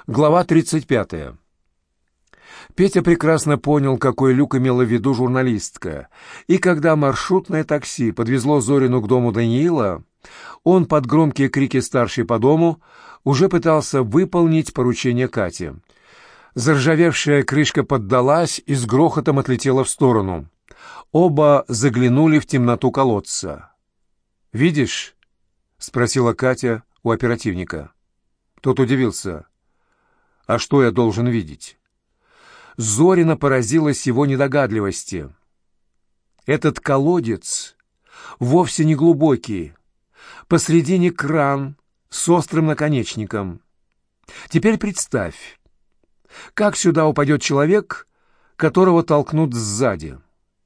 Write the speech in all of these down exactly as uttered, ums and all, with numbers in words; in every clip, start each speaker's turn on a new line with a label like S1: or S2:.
S1: Глава тридцать пятая. Петя прекрасно понял, какой люк имела в виду журналистка, и когда маршрутное такси подвезло Зорину к дому Даниила, он под громкие крики старшей по дому уже пытался выполнить поручение Кати. Заржавевшая крышка поддалась и с грохотом отлетела в сторону. Оба заглянули в темноту колодца. «Видишь?» — спросила Катя у оперативника. Тот удивился. «А что я должен видеть?» Зорина поразилась его недогадливости. «Этот колодец вовсе не глубокий. Посредине кран с острым наконечником. Теперь представь, как сюда упадет человек, которого толкнут сзади.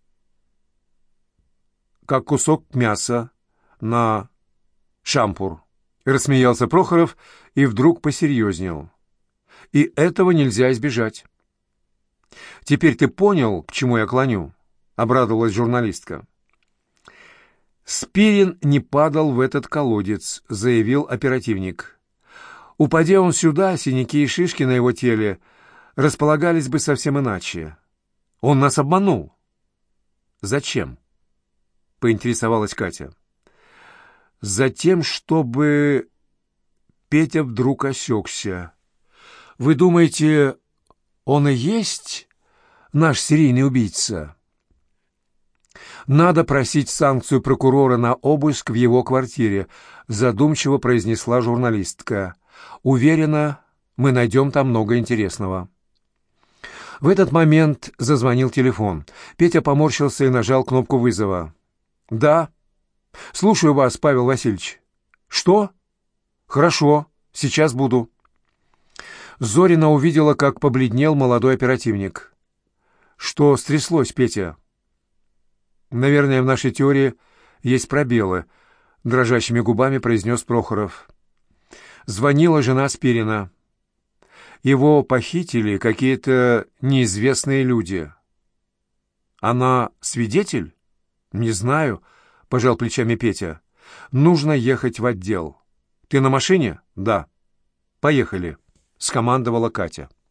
S1: Как кусок мяса на шампур», — рассмеялся Прохоров и вдруг посерьезнел. «И этого нельзя избежать». «Теперь ты понял, к чему я клоню?» — обрадовалась журналистка. «Спирин не падал в этот колодец», — заявил оперативник. «Упадя он сюда, синяки и шишки на его теле располагались бы совсем иначе. Он нас обманул». «Зачем?» — поинтересовалась Катя. «Затем, чтобы...» Петя вдруг осекся. «Вы думаете, он и есть наш серийный убийца?» «Надо просить санкцию прокурора на обыск в его квартире», — задумчиво произнесла журналистка. «Уверена, мы найдем там много интересного». В этот момент зазвонил телефон. Петя поморщился и нажал кнопку вызова. «Да. Слушаю вас, Павел Васильевич». «Что? Хорошо, сейчас буду». Зорина увидела, как побледнел молодой оперативник. «Что стряслось, Петя?» «Наверное, в нашей теории есть пробелы», — дрожащими губами произнес Прохоров. «Звонила жена Спирина. Его похитили какие-то неизвестные люди». «Она свидетель?» «Не знаю», — пожал плечами Петя. «Нужно ехать в отдел». «Ты на машине?» «Да». «Поехали», — скомандовала Катя.